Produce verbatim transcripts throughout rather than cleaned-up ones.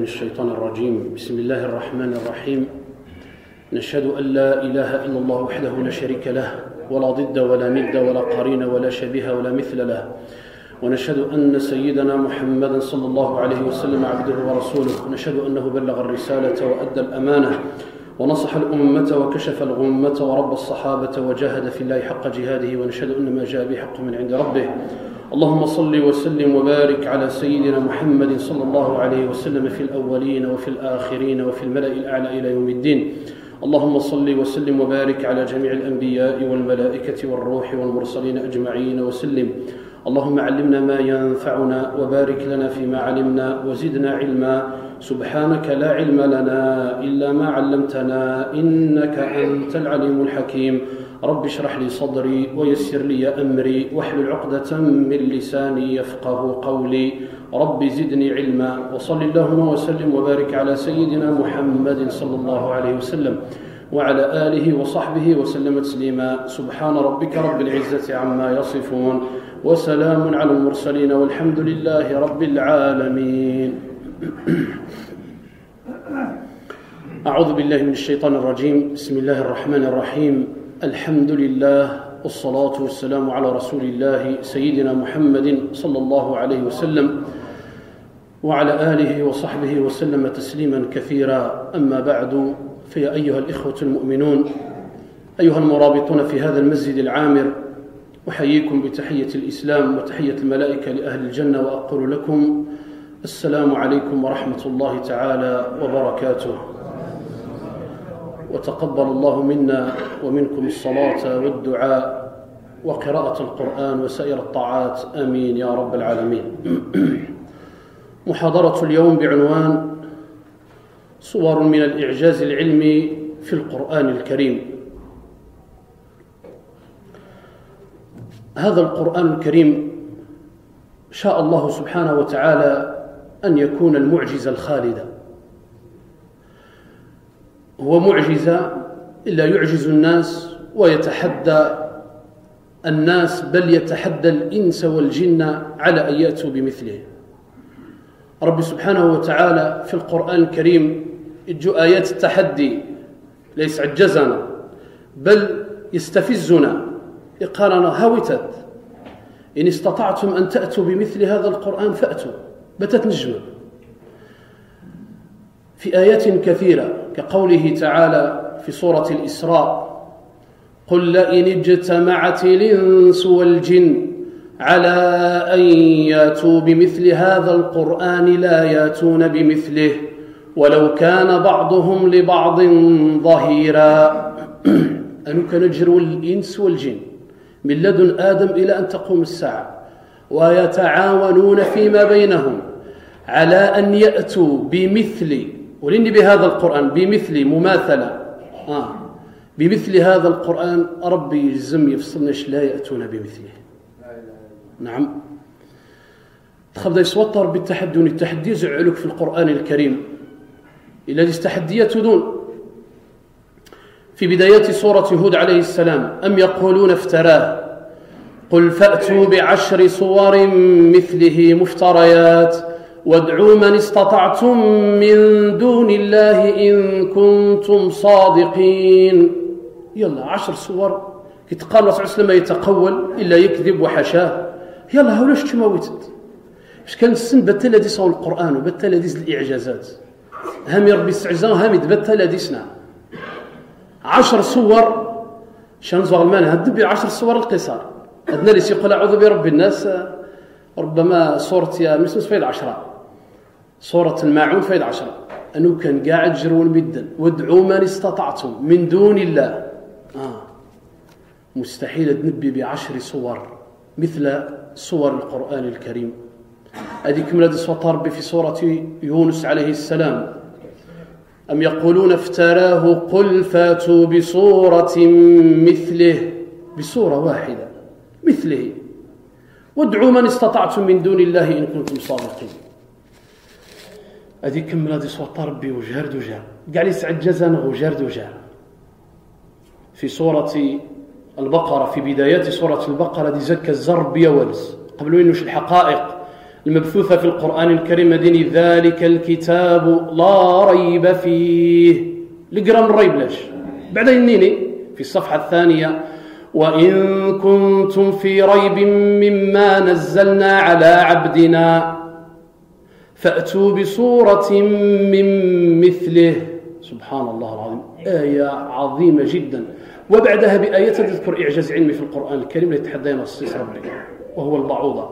الشيطان الرجيم. بسم الله الرحمن الرحيم. نشهد أن لا إله إلا الله وحده لا شريك له ولا ضد ولا ند ولا قرين ولا شبيه ولا مثل له، ونشهد أن سيدنا محمدا صلى الله عليه وسلم عبده ورسوله، ونشهد أنه بلغ الرسالة وأدى الأمانة ونصح الأمة وكشف الغمة ورب الصحابة وجاهد في الله حق جهاده، ونشهد أن ما جاء به حق من عند ربه. اللهم صل وسلم وبارك على سيدنا محمد صلى الله عليه وسلم في الأولين وفي الآخرين وفي الملأ الأعلى إلى يوم الدين. اللهم صل وسلم وبارك على جميع الأنبياء والملائكة والروح والمرسلين أجمعين وسلم. اللهم علمنا ما ينفعنا وبارك لنا فيما علمنا وزدنا علما. سبحانك لا علم لنا إلا ما علمتنا إنك أنت العليم الحكيم. رب اشرح لي صدري ويسر لي أمري واحلل عقدة من لساني يفقه قولي. رب زدني علما. وصل اللهم وسلم وبارك على سيدنا محمد صلى الله عليه وسلم وعلى آله وصحبه وسلم تسليما. سبحان ربك رب العزة عما يصفون وسلام على المرسلين والحمد لله رب العالمين. أعوذ بالله من الشيطان الرجيم. بسم الله الرحمن الرحيم. الحمد لله والصلاة والسلام على رسول الله سيدنا محمد صلى الله عليه وسلم وعلى آله وصحبه وسلم تسليما كثيرا. أما بعد، فيا أيها الإخوة المؤمنون، أيها المرابطون في هذا المسجد العامر، أحييكم بتحية الإسلام وتحية الملائكة لأهل الجنة، وأقول لكم السلام عليكم ورحمة الله تعالى وبركاته. وتقبل الله منا ومنكم الصلاة والدعاء وقراءة القرآن وسائر الطاعات، آمين يا رب العالمين. محاضرة اليوم بعنوان صور من الإعجاز العلمي في القرآن الكريم. هذا القرآن الكريم شاء الله سبحانه وتعالى أن يكون المعجزة الخالدة. هو معجزة لا يعجز الناس ويتحدى الناس، بل يتحدى الإنس والجن على أن يأتوا بمثله. رب سبحانه وتعالى في القرآن الكريم يجو آيات التحدي، ليس عجزنا بل يستفزنا، يقالنا هاوتت إن استطعتم أن تأتوا بمثل هذا القرآن فأتوا. بتت نجمة في آيات كثيرة، كقوله تعالى في سورة الإسراء: قل لئن اجتمعت الإنس والجن على أن ياتوا بمثل هذا القرآن لا ياتون بمثله ولو كان بعضهم لبعض ظهيرا. أنك نجر الإنس والجن من لدن آدم إلى أن تقوم الساعة، ويتعاونون فيما بينهم على أن يأتوا بمثل، ولن بهذا القرآن بمثل مماثلة آه. بمثل هذا القرآن ربي يجزم يفصلناش لا يأتون بمثله. نعم، تخبض يسوطر بالتحدي، التحدي يزعلك في القرآن الكريم إلا التحديات دون. في بدايات سورة هود عليه السلام: أم يقولون افتراه قل فأتوا بعشر صور مثله مفتريات وادعوا من استطعتم من دون الله إن كنتم صادقين. يلا عشر صور يتقال الله صلى الله عليه وسلم يتقول إلا يكذب وحشاه. يلا هولاش تموتت اش كان السن بتلا دي صور القرآن وبتلا دي الإعجازات، هم يربي استعزاء هم يتبتلا دي سنة عشر صور شان زغلمان هدبي عشر صور القصار. أدنى ليس يقول أعوذ برب الناس، ربما صورة يا مسلم فايد عشرة، صورة الماعون فايد عشرة، أنه كان قاعد جرون بدا وادعوا من استطعتم من دون الله. آه. مستحيل تنبي بعشر صور مثل صور القرآن الكريم. هذه كملة صوت ربي في سورة يونس عليه السلام: أم يقولون افتراه قل فاتوا بصورة مثله، بصورة واحدة مثله، وادعوا من استطعتم من دون الله إن كنتم صادقين. هذه كملة صوت ربي وجهر دجار قاعد يسعجزنا وجهر دجار. في سورة البقرة في بدايات سورة البقرة دي زكى الزرب يولز قبل إنه الحقائق المبثوثة في القرآن الكريم ديني ذلك الكتاب لا ريب فيه لقرا من ريب لاش بعدين نيني في الصفحة الثانية وإن كنتم في ريب مما نزلنا على عبدنا فأتوا بصورة من مثله. سبحان الله العظيم، آية عظيمة جدا. وبعدها بآية تذكر إعجاز علمي في القرآن الكريم اللي يتحدى نصيص ربي وهو البعوضة.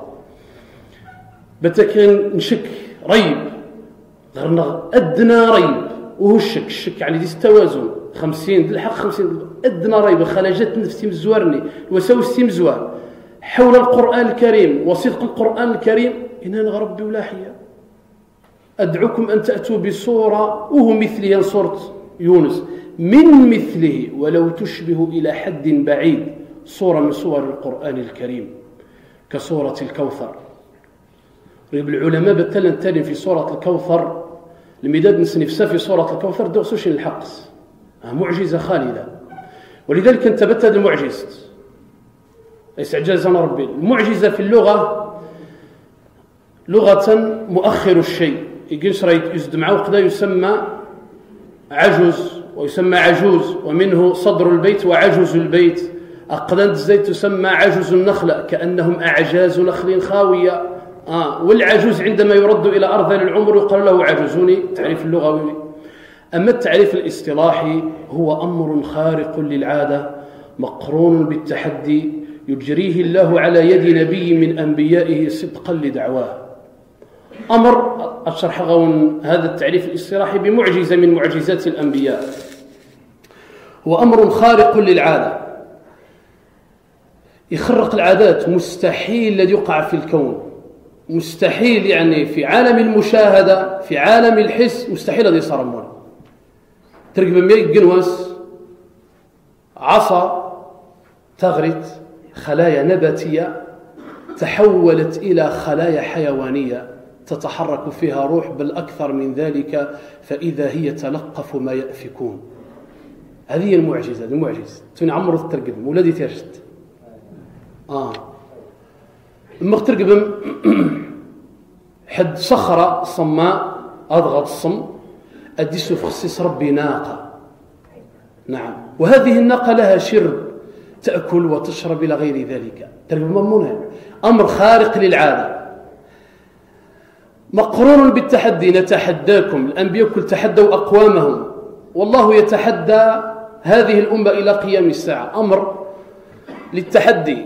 بتكن نشك ريب غير أدنى ريب وهو الشك الشك يعني ديس التوازن خمسين الحق خمسين أدنى ريب خلجت نفسي مزوارني الوساوس مزوار حول القرآن الكريم وصدق القرآن الكريم إن ربي ولا حيا أدعوكم أن تأتوا بصورة وهو مثله صورة يونس من مثله ولو تشبه إلى حد بعيد صورة من صور القرآن الكريم كصورة الكوثر. ريب العلماء بتلا نتالي في صورة الكوثر المداد نسنفسا في صورة الكوثر دوسوش الحقس معجزة خالدة. ولذلك انتبت هذا المعجزة ليس إعجازنا ربي. المعجزة في اللغة لغة مؤخر الشيء يجلس رايت يزد معه وقدا يسمى عجز ويسمى عجوز ومنه صدر البيت وعجز البيت. أقدان الزيت تسمى عجز النخلة كأنهم أعجاز نخل خاوية. آه والعجوز عندما يرد إلى أرذل العمر يقال له عجوزوني تعريف اللغوي. أما التعريف الاصطلاحي هو أمر خارق للعادة مقرون بالتحدي يجريه الله على يد نبي من أنبيائه صدقا لدعواه. أمر أشرح غون هذا التعريف الاصطلاحي بمعجزة من معجزات الأنبياء. هو أمر خارق للعادة يخرق العادات مستحيل الذي يقع في الكون مستحيل يعني في عالم المشاهدة في عالم الحس مستحيل الذي يصرمون ترقب ميك قنوس عصا تغرت خلايا نباتية تحولت إلى خلايا حيوانية تتحرك فيها روح بل أكثر من ذلك فإذا هي تلقف ما يأفكون. هذه المعجزة المعجزة تنعمر الترقب ولدي تيرشت آه لما ترقب حد صخرة صماء أضغط الصم أديسو في خصيص ربي ناقة. نعم وهذه الناقة لها شرب تأكل وتشرب إلى غير ذلك. ترقب ممنوع أمر خارق للعادة مقرون بالتحدي. نتحداكم الأنبياء كل تحدوا أقوامهم والله يتحدى هذه الأمة إلى قيام الساعة. أمر للتحدي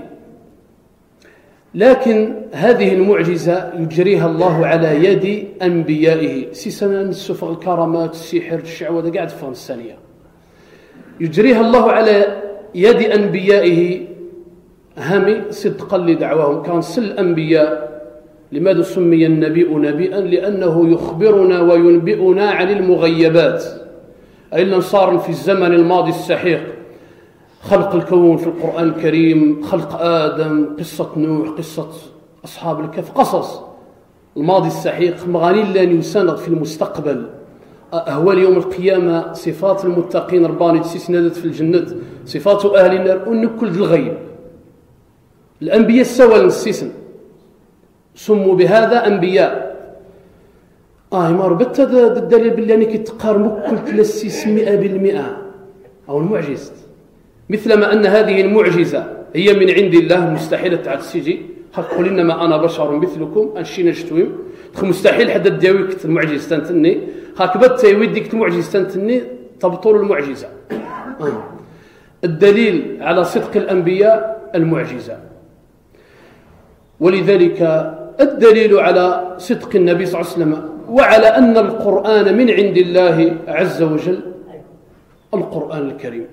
لكن هذه المعجزة يجريها الله على يد أنبيائه سيسنا السفر الكرامات السحر الشعوذة قاعد فهم الثانية يجريها الله على يد أنبيائه هامي صدقا لدعواهم. كان سل الأنبياء لماذا سمي النبي نبيا لأنه يخبرنا وينبئنا عن المغيبات أي لم صار في الزمن الماضي السحيق خلق الكون في القرآن الكريم خلق آدم قصة نوح قصة أصحاب الكهف قصص الماضي السحيق مغاني لن يساند في المستقبل أهوال يوم القيامة صفات المتقين رباني تسيسندت في الجنة صفات أهل النار ونكل الغيب. الأنبياء السوى السيسن سموا بهذا أنبياء. آه يمارو بتا الدليل بالله أنك تقارن كل تلسيس مئة بالمئة أو المعجزة مثلما أن هذه المعجزة هي من عند الله مستحيل تعد السيجي قل إنما أنا بشر مثلكم أنشي نجتويم مستحيل حد الديويك المعجزة تنتني هاك بتا يوديك المعجزة تنتني تبطل المعجزة. آه. الدليل على صدق الأنبياء المعجزة. ولذلك الدليل على صدق النبي صلى الله عليه وسلم وعلى أن القرآن من عند الله عز وجل القرآن الكريم.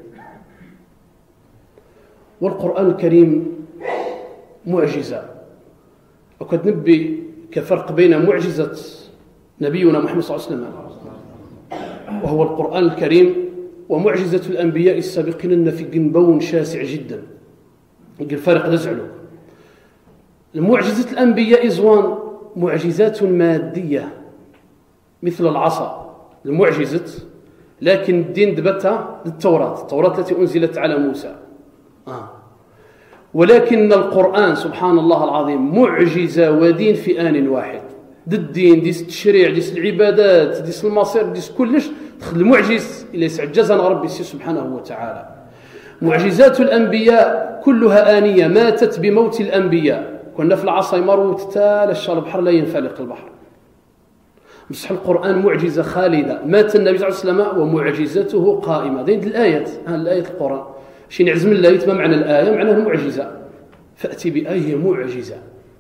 والقرآن الكريم معجزة وقد نبي كفرق بين معجزة نبينا محمد صلى الله عليه وسلم وهو القرآن الكريم ومعجزة الأنبياء السابقين أن في جنبون شاسع جدا الفارق نزعله. المعجزة الأنبياء زوان معجزات مادية مثل العصا المعجزة لكن الدين دبتها للتوراة التوراة التي أنزلت على موسى. آه. ولكن القرآن سبحان الله العظيم معجزة ودين في آن واحد. دي الدين ديس التشريع ديس العبادات ديس المصير ديس كلش دخل المعجز اللي يسعجزنا ربي سبحانه وتعالى. معجزات الأنبياء كلها آنية، ماتت بموت الأنبياء. كنا في العصا يمروت تال الشال البحر لا ينفلق البحر. بصح القرآن معجزة خالدة، مات النبي صلى الله عليه وسلم ومعجزته قائمة. هذه الآيات، ها الآية القرآن شي نعزم الله ما معنى الآية؟ معناها المعجزة. فأتي بآية معجزة.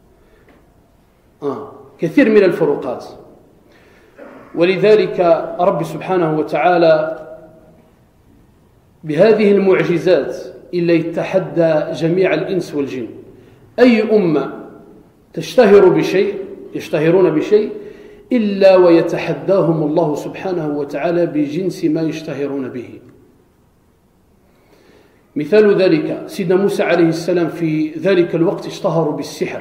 آه. كثير من الفروقات. ولذلك رب سبحانه وتعالى بهذه المعجزات إلا يتحدى جميع الإنس والجن. أي أمة تشتهر بشيء يشتهرون بشيء إلا ويتحداهم الله سبحانه وتعالى بجنس ما يشتهرون به. مثال ذلك سيدنا موسى عليه السلام في ذلك الوقت اشتهروا بالسحر.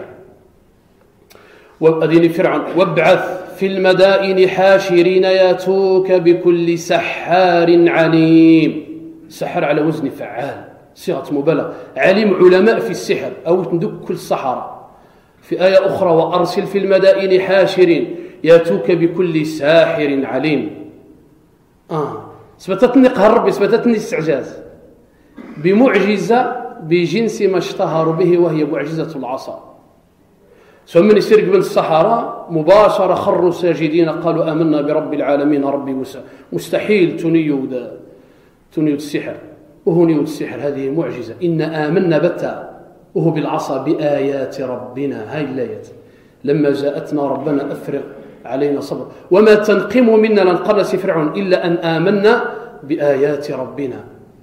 وأذن فرعون وابعث في المدائن حاشرين ياتوك بكل سحار عليم. سحر على وزن فعال، صيغة مبالغة. عليم علماء في السحر أو تندك كل السحرة. في آية أخرى وأرسل في المدائن حاشرين ياتوك بكل ساحر عليم. آه سبتتني قهر ربي، سبتتني استعجاز بمعجزة بجنس ما اشتهروا به وهي معجزة العصا. ثم من يسير قبل الصحراء مباشرة خروا ساجدين قالوا آمنا برب العالمين ربي موسى. مستحيل تنيود تنيود السحر وهو نيود السحر، هذه معجزة. إن آمنا بتا وهو بالعصا بآيات ربنا. هاي الآيات لما جاءتنا ربنا أفرغ علينا صبر وما تنقم منا لنقرس فرعون إلا أن آمنا بآيات ربنا.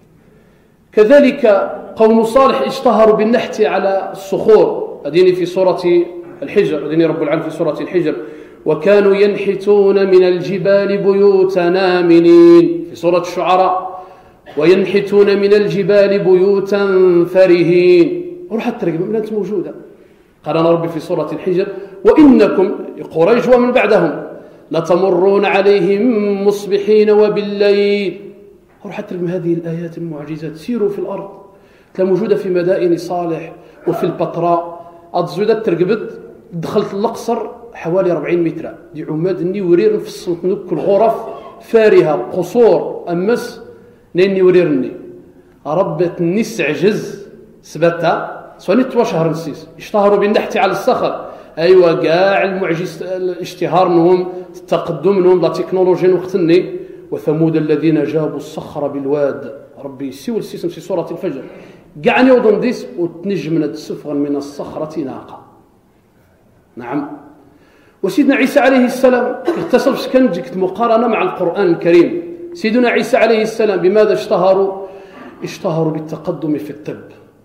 كذلك قوم صالح اشتهروا بالنحت على الصخور. أديني في سورة الحجر، أديني رب العالمين في سورة الحجر وكانوا ينحتون من الجبال بيوتا آمنين. في سورة الشعراء وينحتون من الجبال بيوتا فرهين. وراح ترقب من أنت موجودة. قال أنا ربي في سورة الحجر وإنكم قريش ومن بعدهم لتمرون عليهم مصبحين وبالليل. وراح ترقب هذه الآيات المعجزات. سيروا في الأرض تلا موجودة في مدائن صالح وفي البطراء. أتزودة ترقبت دخلت الأقصر حوالي أربعين متر دي عماد الني ورير في الصنطنوك الغرف فارهة قصور أمس نيني وريرني ربت نسعجز سبتها سواني توا شهر نسيس اشتهروا بالنحت على الصخر. أيوة قاع المعجز الاشتهار منهم التقدم منهم لا تكنولوجيا وقتني. وثمود الذين جابوا الصخر بالواد. ربي سيول السيسم في سورة الفجر قاعني وضن ديس وتنجمنا سفغا من الصخرة ناقة. نعم. وسيدنا عيسى عليه السلام اتصل سكن جكت مقارنة مع القرآن الكريم. سيدنا عيسى عليه السلام بماذا اشتهروا؟ اشتهروا بالتقدم في الطب.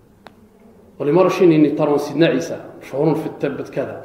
ولما رشيني اني ترون سيدنا عيسى شعور في الطب كذا،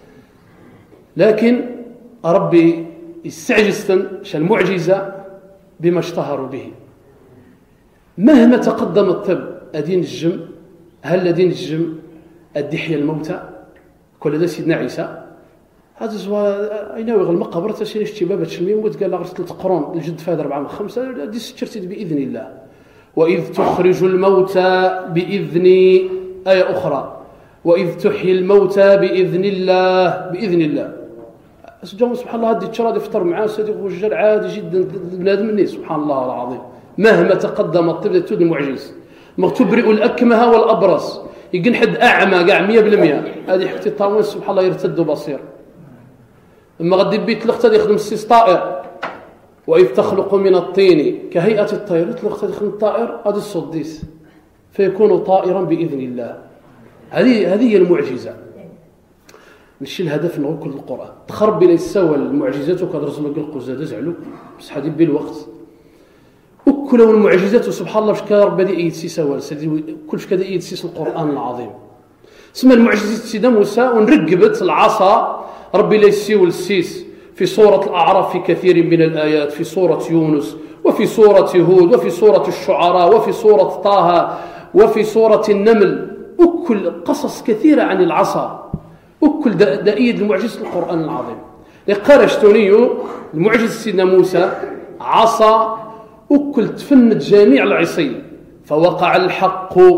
لكن ربي استعجزتن شان معجزة بما اشتهروا به. مهما تقدم الطب أدين الجم هل أدين الجم أدحيا الموتى كل هذا سيدنا عيسى هذا زوا أين يغل المقبرة تسير اشتبابة شميم وتقال لغرس القرون الجد فهذا أربعة خمسة دي ستشرتد بإذن الله. وإذ تخرج الموتى بإذن آية أخرى وإذ تحيي الموتى بإذن الله بإذن الله. سبحان الله هذه الشراد يفطر معاه صديق وجل عادي جدا بنادم الناس. سبحان الله العظيم مهما تقدم الطب تود المعجز. تبرئ الأكمه والأبرص يقن حد أعمى قاع مية بالمية. هذه حكتي الطاوين سبحان الله يرتد بصير. اما غادي بيت لقطه يخدم السيس طائر. وإذ تخلق من الطين كهيئة الطير لقطه يخدم الطائر هذا الصديس فيكون طائرا بإذن الله. هذه هذه المعجزة. ماشي الهدف نقول كل القرآن تخرب بلا يسوى المعجزات وكدرس لك القزاد زعلوا بس حدي بالوقت وكل المعجزات سبحان الله شكا رب بدي يتسيسوا كلش كذا يتسيس القرآن العظيم. اسمها المعجزة سيدنا موسى ونرقبت العصا ربي لا يسيو السيس في سورة الأعراف في كثير من الآيات، في سورة يونس وفي سورة هود وفي سورة الشعراء وفي سورة طه وفي سورة النمل. وكل قصص كثيرة عن العصا وكل دائيد المعجزة القرآن العظيم. لقارشتونيو المعجزة سيدنا موسى عصا وكل تفند جميع العصي فوقع الحق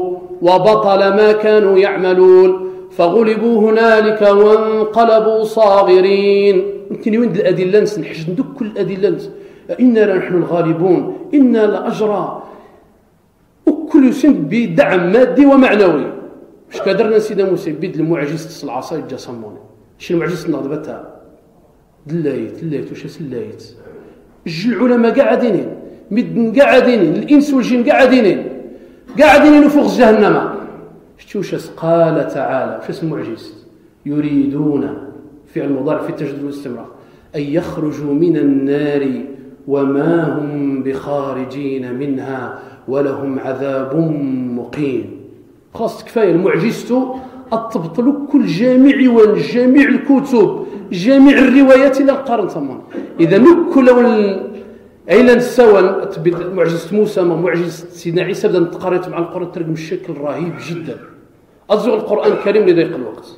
وبطل ما كانوا يعملون فغلبوا هنالك وانقلبوا صاغرين. يمكن وين الأدلة نحشد ندك كل الأدلة إنا لنحن الغالبون إنا لأجرى وكل سن بدعم مادي ومعنوي. مش قادرنا سيدنا موسى بيد المعجزة العصا يجا صموني شنو المعجزة نغضبتها دلايت دلايت وش سلايت الجل العلماء قاعدين مد قاعدين الإنس والجن قاعدين قاعدين فوق جهنم. شوش قال تعالى شو اسم المعجزة يريدون فعل مضارع في التجديد والاستمرار أن يخرجوا من النار وما هم بخارجين منها ولهم عذاب مقيم. خلاص كفاية المعجزة التبطل كل جامع والجامع الكتب جامع الروايات إلى القرن ثمان. إذا نكل أين سوى معجزة موسى معجزة سيدنا عيسى بدأ نتقارن مع القرآن ترجم بشكل رهيب جدا. أرجو القرآن الكريم لضيق الوقت.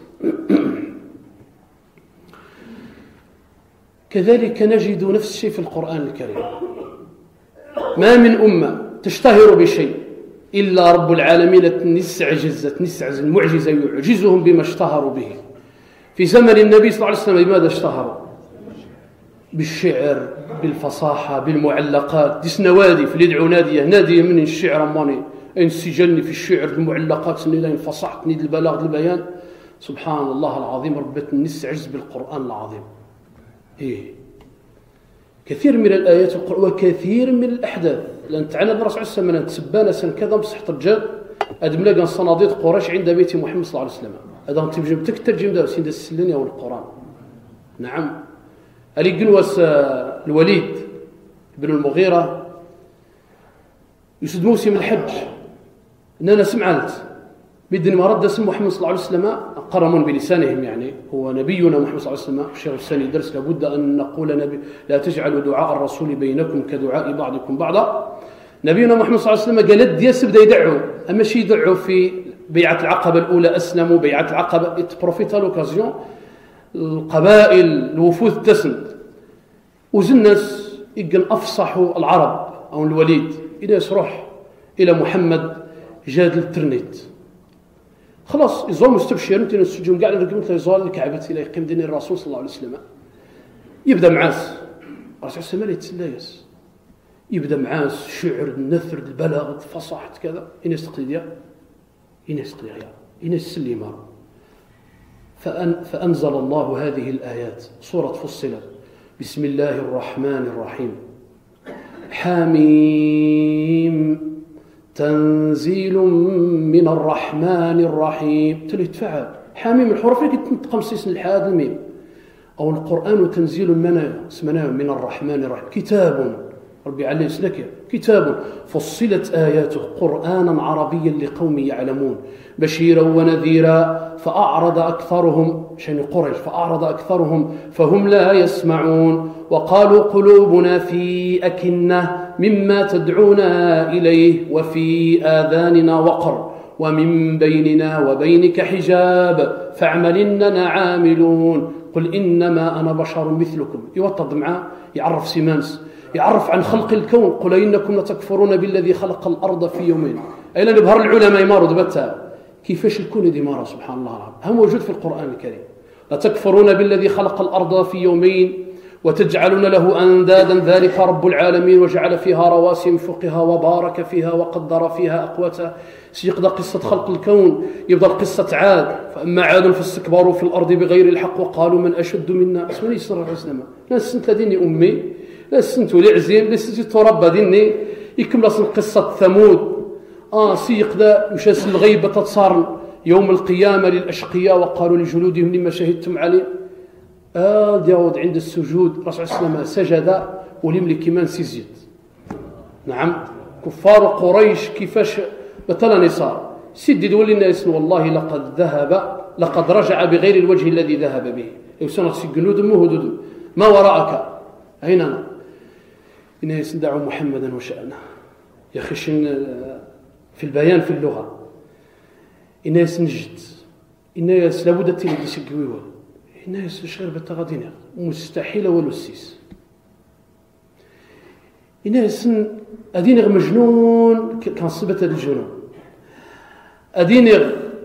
كذلك نجد نفس الشيء في القرآن الكريم. ما من أمة تشتهر بشيء إلا رب العالمين نستعجز نستعجز المعجزة يعجزهم بما اشتهروا به. في زمن النبي صلى الله عليه وسلم بماذا اشتهروا؟ بالشعر بالفصاحة بالمعلقات. ديس نوادي في يدعو نادية نادية من الشعر ماني انسجلني في الشعر المعلقات نيلين فصحت نيد البلاغ البيان. سبحان الله العظيم ربت نستعجز بالقرآن العظيم. إيه كثير من الآيات القرآن وكثير من الأحداث لأن تعالى الرسول صلى الله عليه وسلم تسبانا سن كذا بصحة الرجال أدم لقى صناديد قريش عند بيت محمد صلى الله عليه وسلم. هذا تجم تكترجم ده سيد السلني أو القرآن. نعم علي قنوس الوليد بن المغيرة يسد موسم الحج إن أنا سمعت بدني ما رد اسم محمد صلى الله عليه وسلم قرمون بلسانهم يعني هو نبينا محمد صلى الله عليه وسلم. الشيخ الثاني درس لابد أن نقول نبي لا تجعلوا دعاء الرسول بينكم كدعاء بعضكم بعضا. نبينا محمد صلى الله عليه وسلم قال دياس بدا يدعوا أما شي يدعوا في بيعة العقبة الأولى أسلموا بيعة العقبة اتبروفيتا لوكازيون القبائل الوفود تسند وزنس يقن أفصحوا العرب أو الوليد إذا يسرح إلى محمد جاد الترنيت خلاص يزول مستبشر انت نسجون قاعد نركب يزول الكعبة الى يقيم دين الرسول صلى الله عليه وسلم. يبدا معاس الرسول صلى الله عليه وسلم يبدا معاس شعر النثر البلاغ الفصاحة كذا إن يستقضي إن يستقضي إن يسلم. فأن فأنزل الله هذه الآيات سورة فصلت بسم الله الرحمن الرحيم حميم تنزيل من الرحمن الرحيم. تلتفعل حميم الحروف اللي كتنطق مسيس الحاد الميم أو القرآن تنزيل من اسمنا من الرحمن الرحيم كتاب ربي عليه سلك كتاب فصلت آياته قرآنا عربيا لقوم يعلمون بشيرا ونذيرا فأعرض أكثرهم شين قريش فأعرض أكثرهم فهم لا يسمعون وقالوا قلوبنا في أكنة مما تدعونا إليه وفي آذاننا وقر ومن بيننا وبينك حجاب فاعمل إننا عاملون قل إنما أنا بشر مثلكم. يوطد معاه يعرف سيمانس يعرف عن خلق الكون قل إنكم لتكفرون بالذي خلق الأرض في يومين. أين نبهر العلماء يماروا دبتها كيفاش الكون دي مارا سبحان الله العظيم هم موجود في القرآن الكريم. لتكفرون بالذي خلق الأرض في يومين وتجعلون له أندادا ذلك رب العالمين وجعل فيها رواسي من فوقها وبارك فيها وقدر فيها أقواتها. سيقضى قصة خلق الكون يبدأ قصة عاد فأما عاد فاستكبروا في الأرض بغير الحق وقالوا من أشد منا اسمني صلى الله عليه وسلم لا سنت ديني أمي لا سنت لعزيم لا سنت تربى ديني يكمل قصة ثمود آه سيقضى يشاس الغيبة تتصار يوم القيامة للأشقياء وقالوا لجلودهم لما شهدتم عليه. آه داود عند السجود الرسول صلى الله عليه وسلم سجد ولم كمان سيزيد. نعم كفار قريش كيفاش مثلا صار سيدي دول الناس والله لقد ذهب لقد رجع بغير الوجه الذي ذهب به يسنى جنود مهدود ما وراءك أين أنا الناس دعوا محمدا وشأنه يخشن في البيان في اللغة الناس نجد الناس لابد تلي يسقيوه الناس شغير بالتغادين مستحيل ولو السيس الناس أدين مجنون كان صبت الجنون أدينغ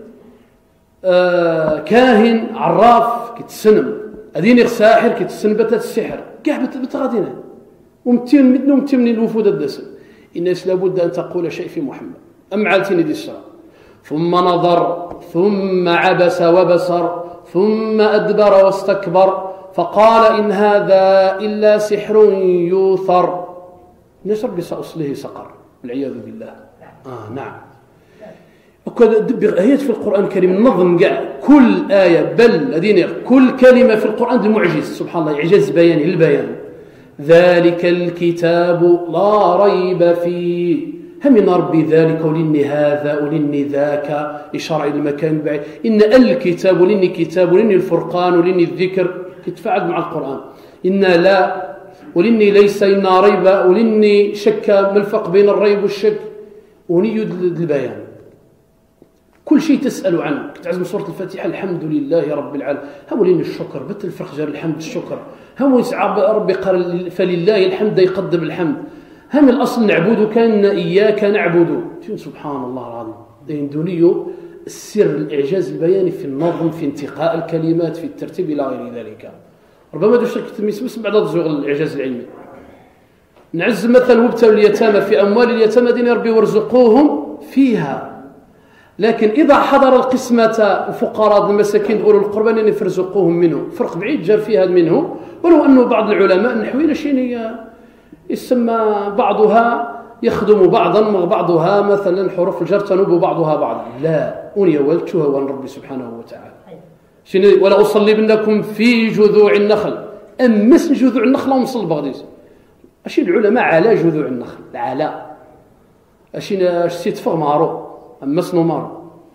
آه كاهن عراف كيتسنم، أدينغ ساحر كيتسنم بتات السحر كاع بتغادينا ومتين مدنو متين من الوفود الدسم. الناس لابد أن تقول شيء في محمد. أم عالتين دي السرى ثم نظر ثم عبس وبصر ثم أدبر واستكبر فقال إن هذا إلا سحر يوثر. الناس ربي سأصله سقر والعياذ بالله. آه نعم. وكذا دبر آيات في القرآن الكريم نظم كاع كل آية بل أديني كل كلمة في القرآن المعجز سبحان الله إعجاز بياني البيان. ذلك الكتاب لا ريب فيه هم ربي ذلك ولني هذا ولني ذاك إشارة إلى المكان بعيد. إن الكتاب ولني كتاب ولني الفرقان ولني الذكر يتفاعل مع القرآن. إن لا ولني ليس إن ريب ولني شك ملفق بين الريب والشك وني البيان. كل شيء تسأل عنه كتعزم سورة الفاتحة الحمد لله رب العالمين. هم ولني الشكر بت الفرق جار الحمد الشكر هم يسعى ربي قال فلله الحمد يقدم الحمد. هم الأصل نعبد كان إياك نعبد. سبحان الله العظيم. دونيو السر الإعجاز البياني في النظم في انتقاء الكلمات في الترتيب إلى غير ذلك. ربما دو شركة المسمس بعد تزوغ الإعجاز العلمي. نعز مثلا وابتلوا اليتامى في أموال اليتامى دين ربي وارزقوهم فيها. لكن إذا حضر القسمة الفقراء المساكين أولو القربى أن يفرزقوهم منه فرق بعيد جار فيها منه. ولو أنه بعض العلماء النحويين شيء يسمى بعضها يخدم بعضا بعضها مثلا حروف الجر تنوب بعضها بعضا. لا أني ولدتها وأن ربي سبحانه وتعالى ولا أصلبنكم في جذوع النخل أمس جذوع النخل ومصل بغديس أشي العلماء على جذوع النخل على أشي سيتفغ مارو أمس نمارو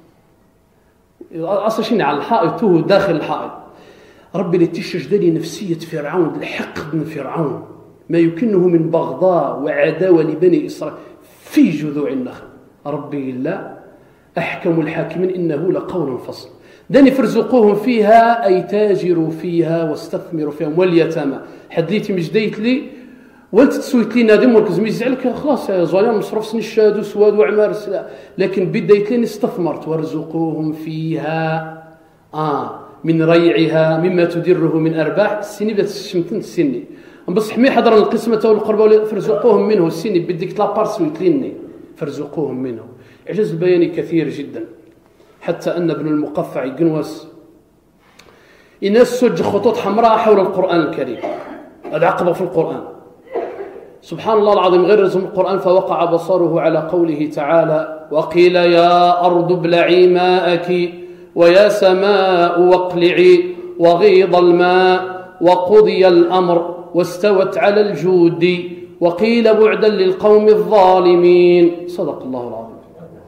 أصلا شيء على الحائط هو داخل الحائط. ربي لتشج دلي نفسية فرعون الحقد من فرعون ما يكنه من بغضاء وعداوة لبني إسرائيل في جذوع النخل. ربي لا أحكم الحاكمين إنه لقول فصل. داني فرزقوهم فيها أي تاجروا فيها واستثمروا فيها. واليتامى حديتي مجديت لي ولت تسويت لي نادم وركز يزعلك خلاص يا زوالين مصروف سن الشهاد وسواد وعمار. لكن بديت لي استثمرت وارزقوهم فيها آه من ريعها مما تدره من أرباح. السنة بدأت الشمتين السنة بصح مي حضر القسمة والقربى فرزقوهم منه السنة بديك لابار سويت ليني فرزقوهم منه. إعجاز البياني كثير جدا حتى أن ابن المقفع قنوس الناس سج خطوط حمراء حول القرآن الكريم. هذا عقبه في القرآن سبحان الله العظيم غير رسم القرآن. فوقع بصره على قوله تعالى وقيل يا أرض ابلعي ماءك ويا سماء واقلعي وغيض الماء وقضي الأمر واستوت على الجود وقيل بعدا للقوم الظالمين. صدق الله العظيم.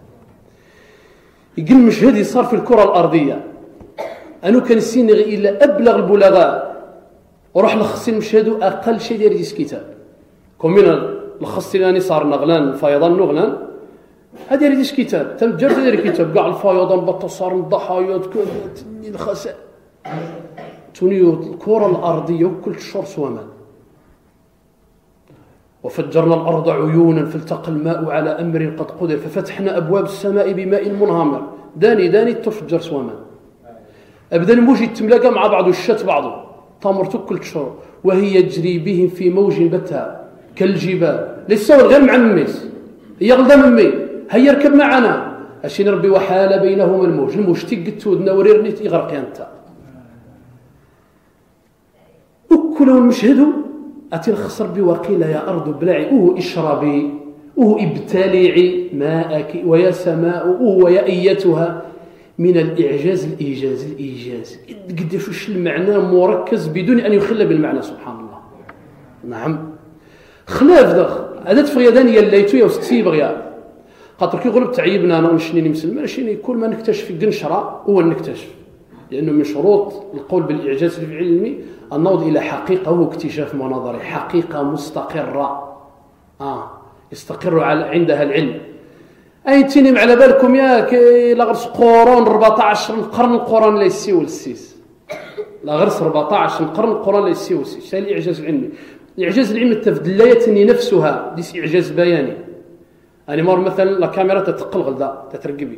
يقول مشهد صار في الكرة الأرضية أنه كان السين إلا أبلغ البلغاء وروح لخصين مشهدوا أقل شيء ديال ديس كتاب كومينا لخصين أني صار نغلان فيضان نغلان هذا ديس كتاب تم جرت ديال كتاب كاع الفيضان بطل صار الضحايا تني الخسائر تنيو الكرة الأرضية وكل شرس ومان. وفجرنا الأرض عيونا فالتقى الماء على أمر قد قدر ففتحنا أبواب السماء بماء منهمر. داني داني تفجر سوامان أبدا الموج تملاقى مع بعض والشت بعضه طامرتك كل شر وهي يجري بهم في موج بتها كالجبال ليس غير معمس هي غلدا ممي هيا يركب معنا أشين ربي وحال بينهما الموج الموج تقت ودنا وريرني يغرق أنت وكلهم مشهدوا أتي الخصر بي وقيل يا أرض ابلعي أوه اشربي أوه ابتلعي ماءك ويا سماء أوه ويا أيتها من الإعجاز الإيجاز الإيجاز قديش وش المعنى مركز بدون أن يخل بالمعنى سبحان الله. نعم خلاف دخ هذا تفريدان يليتو يا ستي بغيا خاطر كي يقول تعيبنا أنا ونشنيني مسلم ماشي كل ما نكتشف قنشرة هو نكتشف لأنه من شروط القول بالإعجاز العلمي النوض إلى حقيقة هو اكتشاف مناظري حقيقة مستقرة آه يستقر على عندها العلم. أي تنم على بالكم يا كي لغرس قرون أربعطاش القرن القرآن لا يسيو السيس لغرس أربعطاش القرن القرآن لا يسيو السيس هذا الإعجاز العلمي. الإعجاز العلمي التفضل لا يتني نفسها ديس إعجاز بياني. أنا مر مثلا لا كاميرا تتقل غلدا تترقبي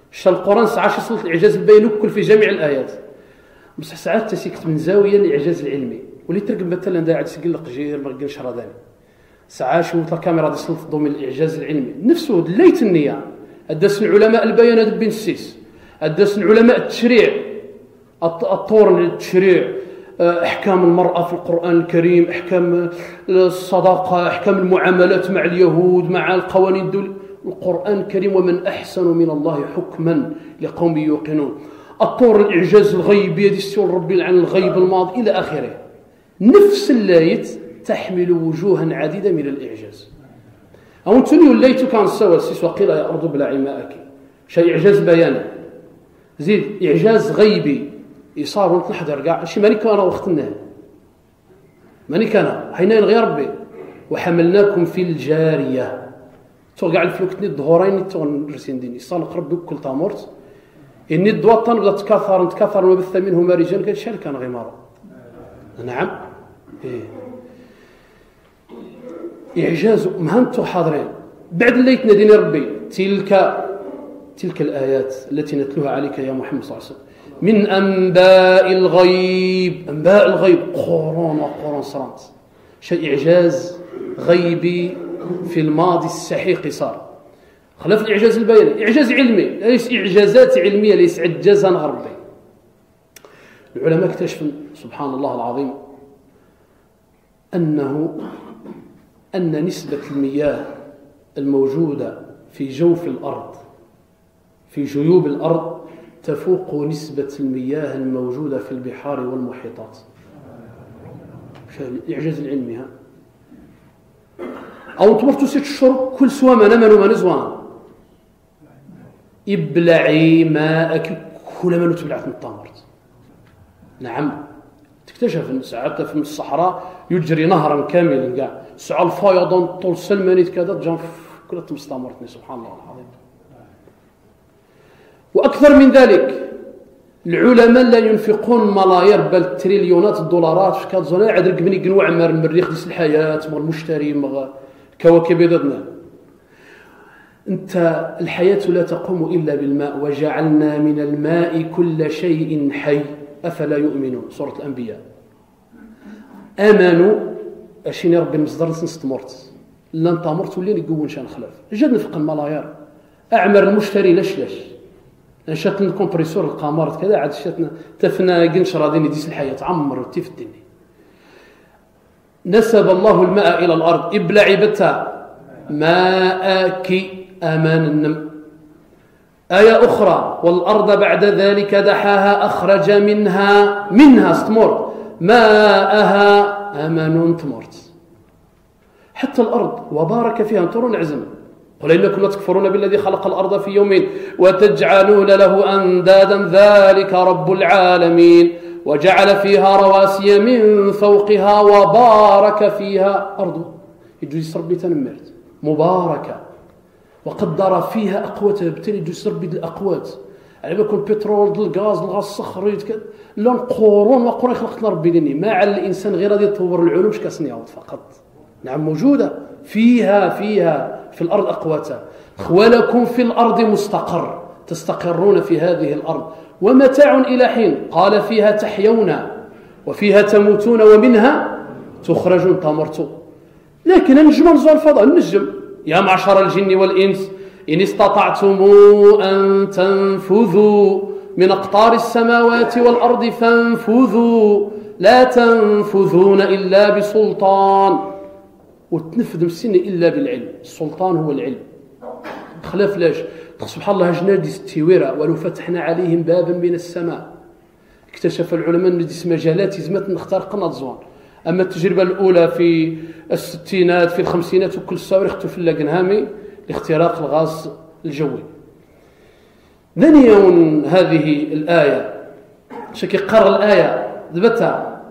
شا القرآن ساعات يصل الإعجاز البيان كل في جميع الآيات، بصح ساعات تسيكت من زاوية الإعجاز العلمي واللي ترقم مثلا دا عاد يسقل قجير ما قلش راداني ساعات شوف الكاميرا دي يسلط ضمن الإعجاز العلمي نفسه دليت النية أدرس العلماء البيان بن السيس أدرس العلماء التشريع الطور التشريع أحكام المرأة في القرآن الكريم، أحكام الصداقة، أحكام المعاملات مع اليهود، مع القوانين الدولية. القرآن الكريم ومن أحسن من الله حكما لقوم يوقنون. الطور الإعجاز الغيبي يدستور ربي عن الغيب الماضي إلى آخره. نفس اللايت تحمل وجوها عديدة من الإعجاز. أو أنتني الليت كان سوى السيس وقيل يا أرض ابلعي ماءك، شيء إعجاز بياني زيد إعجاز غيبي يصار ونت نحضر كاع شي ماني كان وقتنا ماني كان حينين غير ربي وحملناكم في الجارية تو كاع الفلوكتني الظهورين تو نرسين ديني صال قرب كل تامورت اني الدواطن بدا تكاثر نتكاثر وبث منهما رجال كان شحال كان غيمارو. نعم إيه. إعجاز مهنتو حاضرين بعد اللي تناديني ربي تلك تلك الآيات التي نتلوها عليك يا محمد صلى الله عليه وسلم من أنباء الغيب. أنباء الغيب قرون وقرون صرانت شيء إعجاز غيبي في الماضي السحيق صار خلاف الإعجاز البياني إعجاز علمي ليس إعجازات علمية ليس إعجازا غربي. العلماء اكتشفوا سبحان الله العظيم أنه أن نسبة المياه الموجودة في جوف الأرض في جيوب الأرض تفوق نسبة المياه الموجودة في البحار والمحيطات. الإعجاز العلمي ها أو تمرتوا ست الشرب كل سوا ما نمن وما نزوان ابلعي ماءك كل ما نتبلعت من التمرت. نعم تكتشف أن ساعات في الصحراء يجري نهرا كاملا كاع ساعة الفيضان طول سلمانيت كذا جنف كل تمستمرتني سبحان الله العظيم. وأكثر من ذلك العلماء لا ينفقون ملايير بل تريليونات الدولارات في كاد زنا عاد رقبني قنوع مار المريخ ديال الحياة مغ المشتري مغ كواكب يدنا. انت الحياة لا تقوم إلا بالماء وجعلنا من الماء كل شيء حي أفلا يؤمنون سورة الأنبياء. آمنوا أشيني ربي المصدر نستمرت لن تمرت ولين يقول شان خلاف جد نفق الملايير أعمر المشتري ليش ليش شاتنا الكمبريسور القمر كذا عاد شاتنا تفنا قنش رادين يديس الحياة عمر تيف الدنيا. نسب الله الماء إلى الأرض ابلعي بتا ماءك أمان النم. آية أخرى والأرض بعد ذلك دحاها أخرج منها منها استمر ماءها أمان تمرت حتى الأرض وبارك فيها انتروا نعزم قل إنكم تكفرون بالذي خلق الأرض في يومين وتجعلون له أندادا ذلك رب العالمين وجعل فيها رواسي من فوقها وبارك فيها أرض يجوز ربي تنمرت مباركة وقدر فيها أقواتها بالتالي يجوز ربي الأقوات على بالكم البترول الغاز الغاز الصخري لون قرون وقرون خلقنا ربي ديني ما على الإنسان غير هذه يطور العلوم كاسنياوت فقط. نعم موجودة فيها فيها في الأرض أقواتها ولكم في الأرض مستقر تستقرون في هذه الأرض ومتاع إلى حين قال فيها تحيون وفيها تموتون ومنها تخرجون تمرتوا. لكن النجم نزول الفضاء النجم يا معشر الجن والإنس إن استطعتم أن تنفذوا من أقطار السماوات والأرض فانفذوا لا تنفذون إلا بسلطان وتنفذ مسنة إلا بالعلم. السلطان هو العلم خلاف لاش سبحان الله جنادي التويرة ولو فتحنا عليهم بابا من السماء. اكتشف العلماء أن ديس مجالات يزمت نخترق نضزوان. أما التجربة الأولى في الستينات في الخمسينات وكل الصور اختو في اللاقنهامي لاختراق الغاز الجوي. ثانيا هذه الآية شكي قرأ الآية ذبتها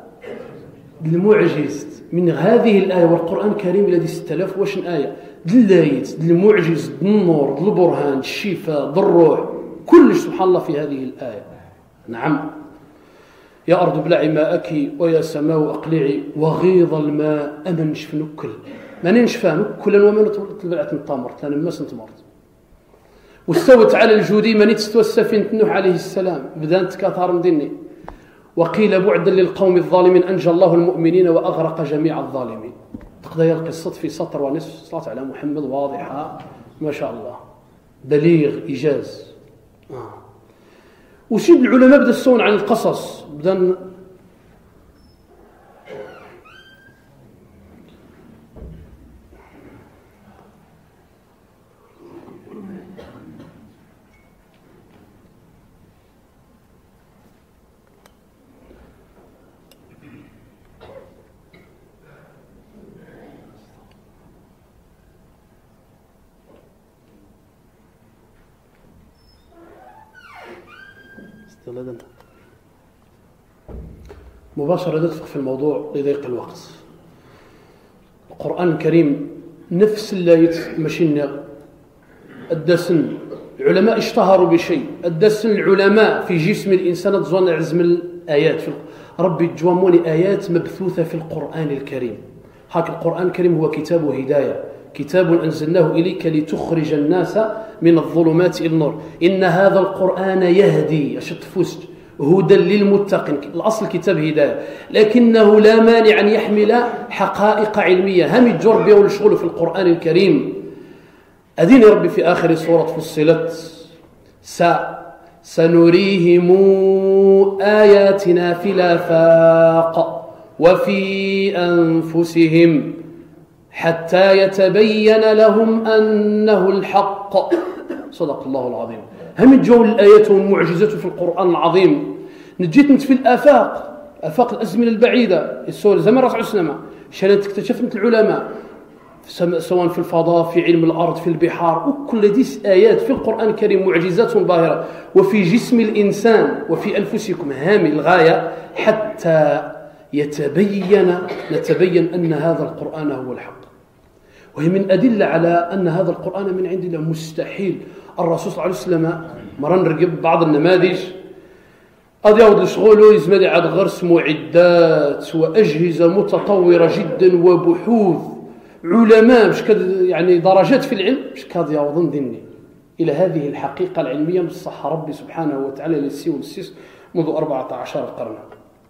المعجز من هذه الآية والقرآن الكريم الذي ستة آلاف وشن آية دلايت المعجز النور البرهان الشفاء الروح كل سبحان الله في هذه الآية. نعم يا أرض ابلعي ماءك ويا سماء أقلعي وغيض الماء أما نشف نكل ما ننشفى نكلا وما نتبلعت من التمر لأن ما سنتمرت واستوت على الجودي من تستوى سفينة نوح عليه السلام بدأت كثار مديني وقيل بعدا للقوم الظالمين أنجى الله المؤمنين وأغرق جميع الظالمين. تقضي القصة في سطر ونصف. صلاة على محمد واضحة ما شاء الله، بليغ إيجاز. آه. وشيب العلماء بدأ يسون عن القصص، بدأ مباشرة ندخل في الموضوع لضيق الوقت. القرآن الكريم نفس اللايت مشينا الدسن. العلماء اشتهروا بشيء الدسن العلماء في جسم الإنسان تظن عزم الآيات في ربي تجواموني آيات مبثوثة في القرآن الكريم. هاك القرآن الكريم هو كتاب هداية، كتاب أنزلناه إليك لتخرج الناس من الظلمات إلى النور. إن هذا القرآن يهدي أشتفوست هدى للمتقين. الأصل كتاب هداية، لكنه لا مانع أن يحمل حقائق علمية هم يجر بها والشغل في القرآن الكريم. أدين ربي في آخر سورة فصلت س سنريهم آياتنا في الآفاق وفي أنفسهم حتى يتبين لهم أنه الحق. صدق الله العظيم. هم الجو الآيات والمعجزات في القرآن العظيم. نجيت في الآفاق، آفاق الأزمنة البعيدة السور زمان رسول السلام شان اكتشفت العلماء سواء في الفضاء في علم الأرض في البحار، وكل هذه آيات في القرآن الكريم معجزات باهرة. وفي جسم الإنسان وفي أنفسكم هامي الغاية حتى يتبين نتبين أن هذا القرآن هو الحق. وهي من أدلة على أن هذا القرآن من عند الله. مستحيل الرسول صلى الله عليه وسلم مرة نرقب بعض النماذج قد يعود لشغوله يزمد عاد غرس معدات وأجهزة متطورة جدا وبحوث علماء مش كد يعني درجات في العلم مش كاد يعوضن ديني إلى هذه الحقيقة العلمية بالصح ربي سبحانه وتعالى للسي والسيس منذ أربعة عشر قرنا.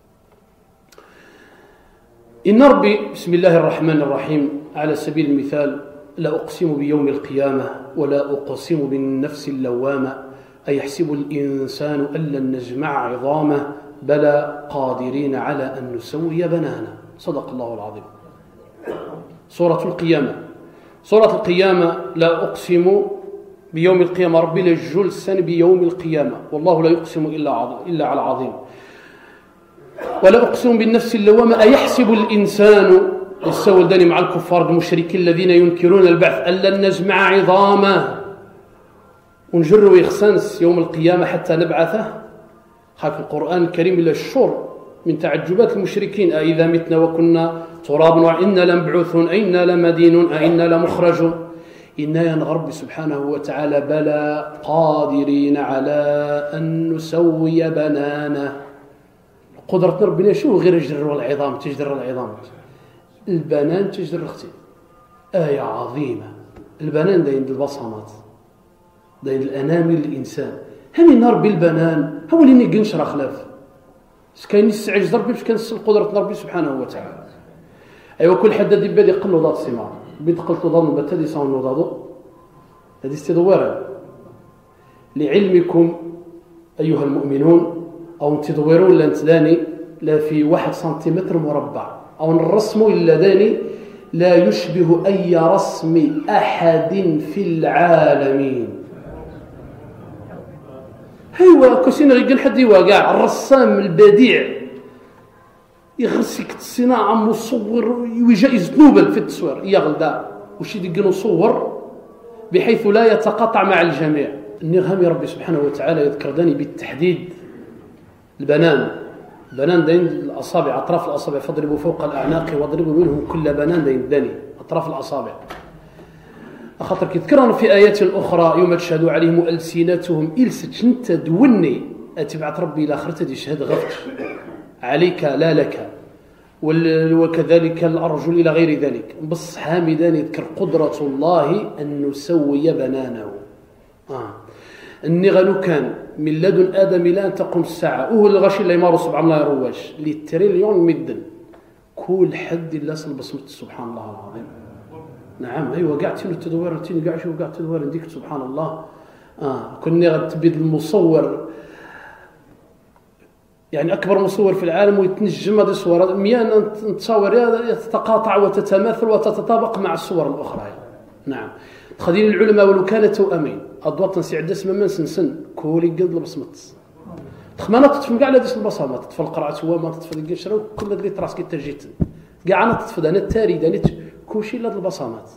إن ربي بسم الله الرحمن الرحيم على سبيل المثال لا أقسم بيوم القيامة ولا أقسم بالنفس اللوامة أيحسب الإنسان أن لن نجمع عظامه بلى قادرين على أن نسوي بنانه. صدق الله العظيم. سورة القيامة. سورة القيامة لا أقسم بيوم القيامة ربي لا جلسا بيوم القيامة والله لا يقسم إلا, عظيم إلا على العظيم. ولا أقسم بالنفس اللوامة أيحسب الإنسان السول داني مع الكفار المشركين الذين ينكرون البعث أن لن نجمع عظامه ونجر ويخسنس يوم القيامة حتى نبعثه. خاك القرآن الكريم إلى الشر من تعجبات المشركين أئذا متنا وكنا ترابا وإنا لمبعوثون أئنا لمدينون أئنا لمخرجون. إنا ينغرب سبحانه وتعالى بلى قادرين على أن نسوي بنانه. قدرة ربنا شو غير يجر العظام تجدر العظام البنان تجدر اختي آية عظيمة. البنان ده عند البصمات ده عند الأنامل الإنسان هم النار بالبنان هو اللي نقنشر خلاف كاين يستعجز ربي باش كنسل قدرة ربي سبحانه وتعالى. أيوة كل حد دي بالي قلو ضاد سمار بيت قلت ضاد بتدي صون ضادو هذه استدوار لعلمكم أيها المؤمنون أو انتظرون لانتداني لا في واحد سنتيمتر مربع أو الرسم اللذاني لا يشبه أي رسم أحد في العالمين. هيوا كسين غيقل حد يواقع الرسام البديع يغرسك الصناعة مصور وجائز نوبل في التصوير يغلدا وش يدقنوا صور بحيث لا يتقاطع مع الجميع. النغم ربي سبحانه وتعالى يذكر داني بالتحديد البنان بنان دين الأصابع أطراف الأصابع فاضربوا فوق الأعناق واضربوا منهم كل بنان دين داني أطراف الأصابع. أخطر كذكرنا في آيات أخرى يوم تشهد عليهم ألسنتهم إلسة انت دوني أتبعت ربي إلى آخرته دي شهد غفت عليك لا لك وكذلك الأرجل إلى غير ذلك. بس حامدان يذكر قدرة الله أن نسوي بنانه. آه. اني غالو كان من لدن ادم الى ان تقوم الساعه وهو الغاشي اللي يمارس سبحان الله يرواش لي تريليون مدن كل حد الا صل بصمت سبحان الله العظيم. نعم ايوا كاع تيلو التدوير تيلو كاع شو كاع التدوير ديك سبحان الله. اه كني غتبيد المصور يعني اكبر مصور في العالم ويتنجم هذه الصور مئة تصاور تتقاطع وتتماثل وتتطابق مع الصور الاخرى. نعم تخدين العلماء ولو كانت توامين اضوات تنسي عدة سمامان سنسن كولي قد البصمت تخمانا تطفل كاع لهذه البصمات تطفل القرعه هو ما تطفل القشره كل اللي تراس كي تجيت كاع انا تطفل انا التاريد انا كلشي لهذه البصمات.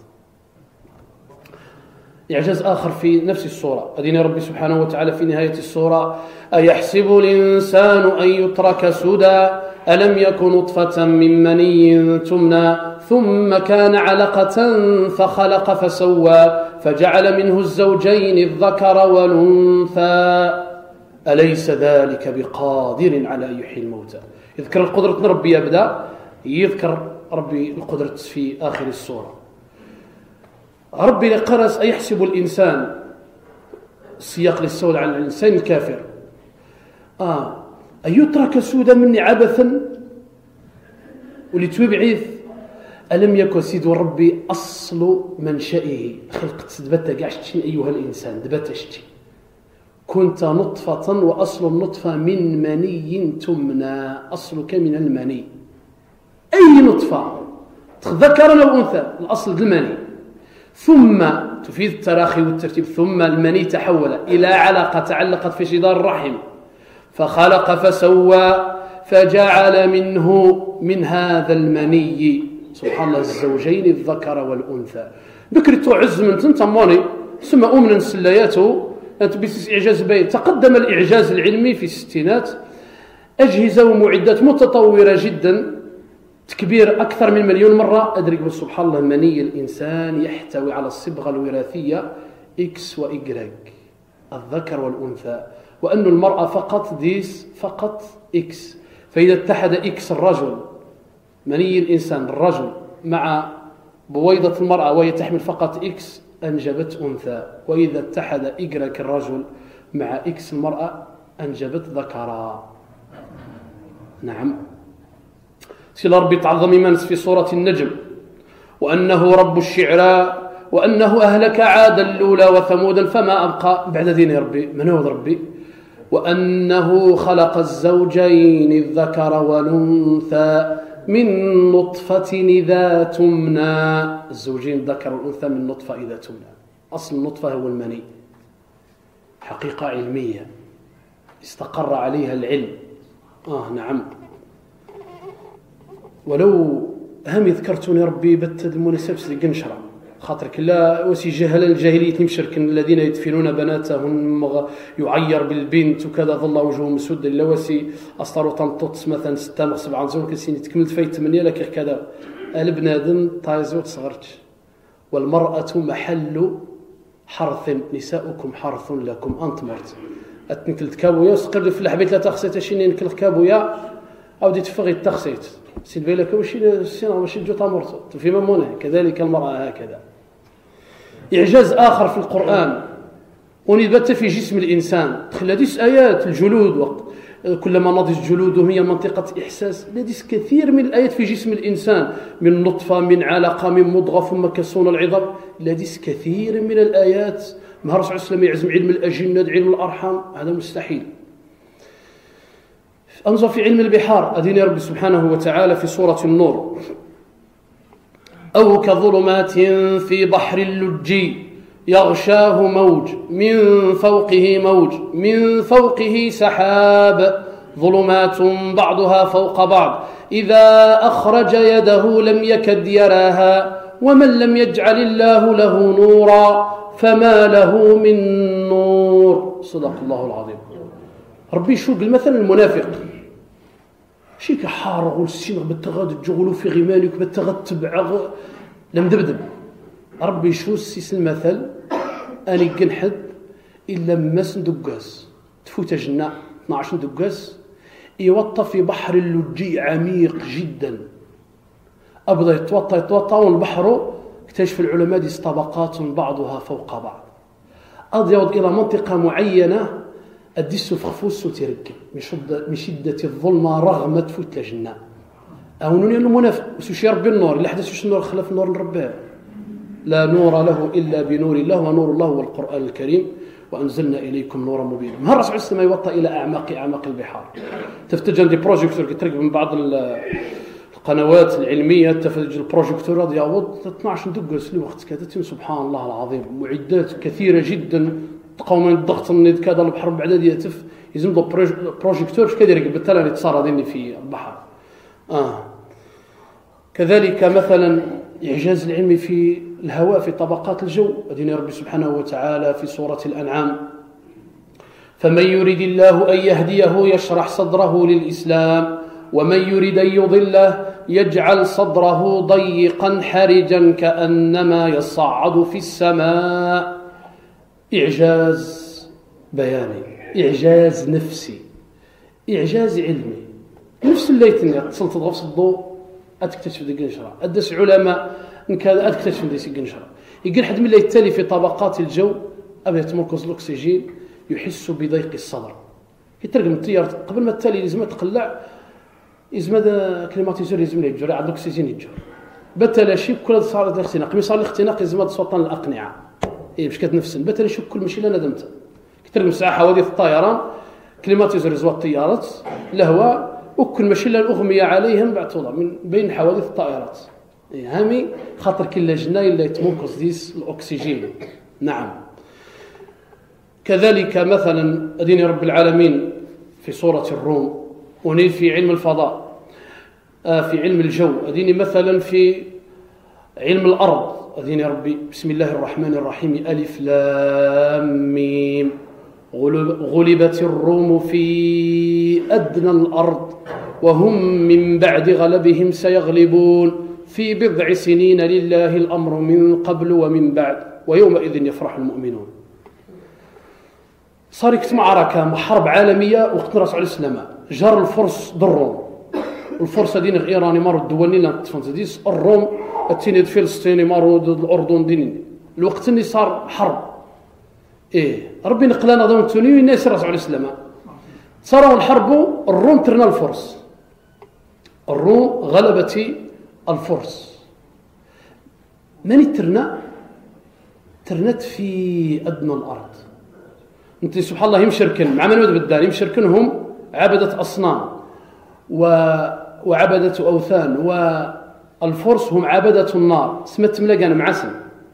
إعجاز آخر في نفس السورة أدين ربي سبحانه وتعالى في نهاية السورة أيحسب الإنسان أن يترك سدى ألم يكن نطفة من مني تمنى ثم كان علقة فخلق فسوى فجعل منه الزوجين الذكر والأنثى أليس ذلك بقادر على أن يحيي الموتى. يذكر القدرة ربي يبدأ يذكر ربي القدرة في آخر السورة. ربي قرس أيحسب الإنسان السياق للسؤال عن الإنسان الكافر آه أن يترك سودا مني عبثا ولتبعث ألم يكن سيد ربي أصل منشئه خلقت دبتا كاع شتي أيها الإنسان دبتا شتي كنت نطفة وأصل النطفة من مني تمنى أصلك من المني أي نطفة ذكرا أو أنثى الأصل المني ثم تفيد التراخي والترتيب ثم المني تحول إلى علقة تعلقت في جدار الرحم فخلق فسوى فجعل منه من هذا المني سبحان الله الزوجين الذكر والأنثى. بكري تعز من تنتموني ثم أمنا سلاياته أنت بسيس إعجاز بين تقدم الإعجاز العلمي في الستينات أجهزة ومعدات متطورة جدا تكبير أكثر من مليون مرة أدرك سبحان الله مني الإنسان يحتوي على الصبغة الوراثية إكس وإيغريك الذكر والأنثى وأن المرأة فقط ديس فقط إكس فإذا اتحد إكس الرجل مني الإنسان الرجل مع بويضة المرأة وهي تحمل فقط إكس أنجبت أنثى وإذا اتحد إيغريك الرجل مع إكس المرأة أنجبت ذكرا. نعم سيل ربي تعظم إيمانس في سورة النجم وأنه رب الشعرى وأنه أهلك عادا الأولى وثمودا فما أبقى بعد دين ربي من هو ربي وأنه خلق الزوجين الذكر والأنثى من نطفة إذا تمنى الزوجين الذكر والأنثى من نطفة إذا تمنى أصل النطفة هو المني حقيقة علمية استقر عليها العلم. آه نعم ولو هم يذكرتوني ربي بتد المناسبة لقنشرة خاطرك لا وسي جهل الجاهلية مشركين الذين يدفنون بناتهم يعير بالبنت وكذا ظل وجههم مسود الا وسي اصطروا تنطط مثلا ستة سبعة زون كسيني تكمل فايت ثمانية لك كذا البنادم طايزو صغرت والمرأة محل حرث نساؤكم حرث لكم أنت مرت أتنكل تكابويا وسقر في الحبيت لا تخسيت شيني نكل كابويا أو دي تفغي تخسيت سيد بيلك وشي سينا وشي جو تامرت في ممونه كذلك المرأة هكذا. إعجاز آخر في القرآن ونثبت في جسم الإنسان خلاديس آيات الجلود وقت كلما نضج جلوده هي منطقة إحساس لديس كثير من الآيات في جسم الإنسان من نطفة من علقة من مضغة ثم كسون العظام لديس كثير من الآيات ما الرسول صلى الله عليه وسلم يعزم علم الأجنة علم الأرحام هذا مستحيل. أنظر في علم البحار أدين ربي سبحانه وتعالى في سورة النور أو كظلمات في بحر اللج يغشاه موج من فوقه موج من فوقه سحاب ظلمات بعضها فوق بعض إذا أخرج يده لم يكد يراها ومن لم يجعل الله له نورا فما له من نور. صدق الله العظيم. ربي شو المثل المنافق شي كحارغ والسين بتغاد الجغل في غمالك بتغاد تبع لم دبدب ربي شو السيس المثل اني كنحد الا ماس ندقاس تفوت جنة اثناش ندقاس يوطى في بحر اللجي عميق جدا ابدا يتوطى يتوطى والبحر اكتشف العلماء دي طبقات بعضها فوق بعض أضيض إلى منطقة معينة أديسو فخفوسو تيركب من شدة الظلمة رغم تفوت لجنة أو نوني أنه منافق وسوشي ربي النور اللي حدث وش النور خلف النور نرباه لا نور له إلا بنور الله ونور الله هو القرآن الكريم وأنزلنا إليكم نورا مبينا. مهر رسول السماء يوطى إلى أعماق أعماق البحار. تفتجن دي بروجيكتور كتركب من بعض القنوات العلمية تفتج البروجيكتور هذا يعوض اثناش ندق سلي وقت كذا سبحان الله العظيم معدات كثيرة جدا تقاوم الضغط النيد كذا البحر بعد يتف يزم له بروجيكتور ايش كذا يركب بالتالي يتصار هذين في البحر. آه كذلك مثلا إعجاز العلم في الهواء في طبقات الجو أدين ربي سبحانه وتعالى في سورة الأنعام فمن يريد الله أن يهديه يشرح صدره للإسلام ومن يريد أن يضله يجعل صدره ضيقا حرجا كأنما يصعد في السماء. إعجاز بياني إعجاز نفسي إعجاز علمي نفس الليتني اتصلت تغفص الضوء أتكتشف دي قنشرة أدس علماء إن كان أتكتشف دي قنشرة يقول حد من اللي يتالي في طبقات الجو أبي يتمركز الأكسجين يحس بضيق الصدر يترجم التيار قبل ما التالي لازم تقلع لازم هذا كليماتيزور لازم يجري على الأكسجين يجري بتلا شيء كل صار الاختناق مصار الاختناق لازم هذا سلطان الأقنعة إيه مش كتنفسن بتلا شيء كل مشي لنا ندمت كترجم ساعة حوادث الطيران كليماتيزور يزوى الطيارات الهواء وكل ماشي الا الاغميه عليهم بعد توضع من بين حوادث الطائرات هامي خاطر كل جنة اللي يتمنقص ديس الاكسجين. نعم كذلك مثلا ادين رب العالمين في سوره الروم وني في علم الفضاء آه في علم الجو اديني مثلا في علم الارض اديني ربي بسم الله الرحمن الرحيم الف لام ميم غلبت الروم في أدنى الأرض وهم من بعد غلبهم سيغلبون في بضع سنين لله الأمر من قبل ومن بعد ويومئذ يفرح المؤمنون. صارت معركة حرب عالمية وقت الرسول عليه السلام جار الفرس ضرهم الفرس دين الإيراني مارو الدولي لا تفنزديس الروم التينيد فلسطيني مارو الأردن دين الوقت اللي صار حرب إيه ربي نقلنا ضمن توني والناس الرسول عليه السلام صاروا الحرب الروم ترنا الفرس الروم غلبت الفرس من ترنا ترنت في أدنى الأرض انت سبحان الله يمشركن مع من ود بالدار يمشركنهم عبدة أصنام و... وعبدة أوثان والفرس هم عبدة النار سمت ملقانا معسن.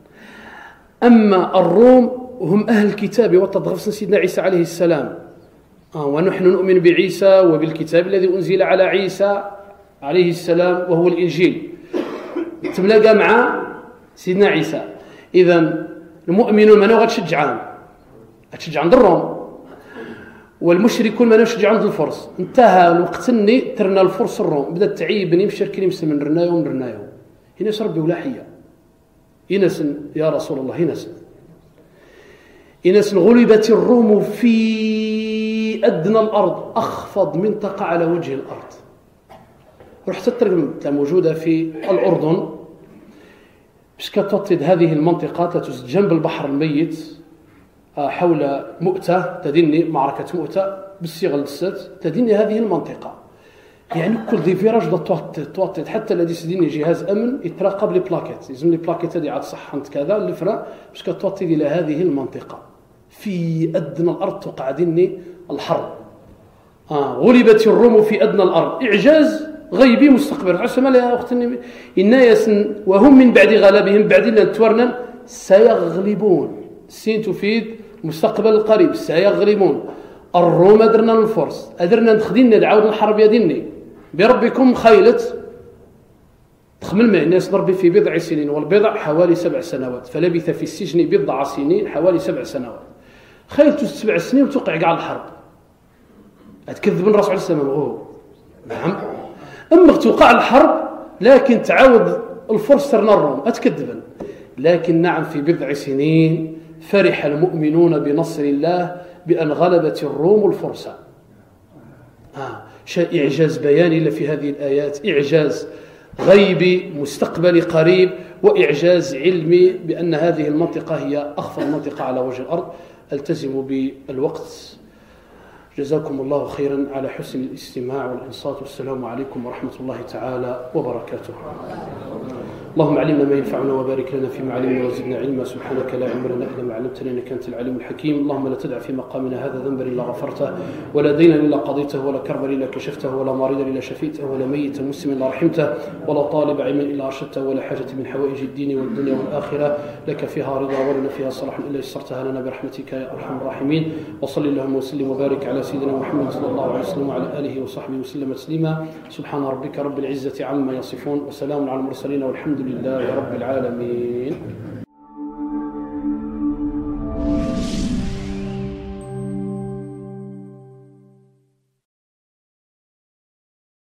أما الروم وهم أهل الكتاب وتضغفصن سيدنا عيسى عليه السلام آه ونحن نؤمن بعيسى وبالكتاب الذي أنزل على عيسى عليه السلام وهو الإنجيل تملاقى مع سيدنا عيسى. إذن المؤمنون منو غتشجعان غتشجع عند الروم والمشركون منو شجع عند الفرس. انتهى الوقت اني ترنا الفرس الروم بدا تعيبني مشركين يمسلم من رنايو من رنايو هنا ربي ولا حية ينس يا رسول الله ينس إنس غلبت الروم في أدنى الأرض أخفض منطقة على وجه الأرض. رحت الترجمة موجودة في الأردن باش كتوطد هذه المنطقة تتوز جنب البحر الميت حول مؤتة تديني معركة مؤتة بالصيغة الست تديني هذه المنطقة يعني كل ذي فيراج توطد توطد حتى الذي سديني جهاز أمن يتراقب لي بلاكيت يزم لي بلاكيت هذه عاد صح انت كذا الفرا باش كتوطد إلى هذه المنطقة في أدنى الأرض توقع ديني الحرب آه غلبت الروم في أدنى الأرض إعجاز غيبي مستقبل عسما يا أختي الناس وهم من بعد غلبهم بعد أن تورنا سيغلبون السين تفيد مستقبل القريب سيغلبون الروم أدرنا الفرس أدرنا نخدين ندعود الحرب يديني بربكم خيلت تخمل مع الناس ضربي في بضع سنين والبضع حوالي سبع سنوات فلبث في السجن بضع سنين حوالي سبع سنوات خيلت سبع سنين وتوقع قاع الحرب أتكذب الرسول عليه السلام غو نعم أما توقع الحرب لكن تعاود الفرس ترنا الروم أتكذبا لكن نعم في بضع سنين فرح المؤمنون بنصر الله بأن غلبت الروم الفرس آه. إعجاز بياني في هذه الآيات إعجاز غيبي مستقبلي قريب وإعجاز علمي بأن هذه المنطقة هي أخفض منطقة على وجه الأرض. التزموا بالوقت. جزاكم الله خيرا على حسن الاستماع والإنصات، والسلام عليكم ورحمة الله تعالى وبركاته. اللهم علمنا ما ينفعنا وبارك لنا فيما علمنا وزدنا علما. سبحانك لا علم لنا الا ما علمتنا انك انت العليم الحكيم. اللهم لا تدع في مقامنا هذا ذنبا الا غفرته، ولا دينا الا قضيته، ولا كربا الا كشفته، ولا مريضا الا شفيته، ولا ميتا مسلما الا رحمته، ولا طالب علم الا ارشدته، ولا حاجه من حوائج الدين والدنيا والاخره لك فيها رضا ولنا فيها صلاح الا يسرتها لنا برحمتك يا ارحم الراحمين. وصل اللهم وسلم وبارك على سيدنا محمد صلى الله عليه وسلم وعلى اله وصحبه وسلم تسليما. سبحان ربك رب العزه عما يصفون، وسلام على المرسلين، والحمد لله رب العالمين.